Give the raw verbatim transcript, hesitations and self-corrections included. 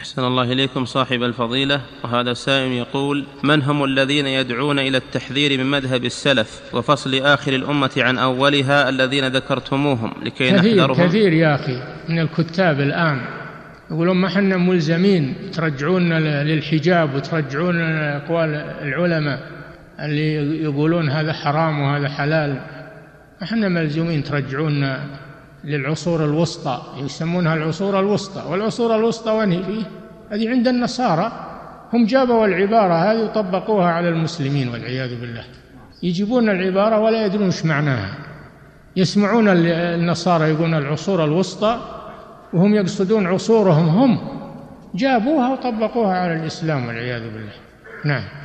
أحسن الله إليكم صاحب الفضيلة. وهذا سائل يقول: من هم الذين يدعون إلى التحذير من مذهب السلف وفصل آخر الأمة عن أولها الذين ذكرتموهم لكي كثير نحذرهم؟ كثير يا أخي من الكتاب الآن يقولون ما حنا ملزمين، ترجعون للحجاب وترجعون أقوال العلماء اللي يقولون هذا حرام وهذا حلال. ما حنا ملزومين، ترجعون للعصور الوسطى، يسمونها العصور الوسطى. والعصور الوسطى وين فيه؟ هذه عند النصارى، هم جابوا العبارة هذه وطبقوها على المسلمين والعياذ بالله. يجيبون العبارة ولا يدرون ايش معناها. يسمعون النصارى يقولون العصور الوسطى وهم يقصدون عصورهم، هم جابوها وطبقوها على الإسلام والعياذ بالله. نعم.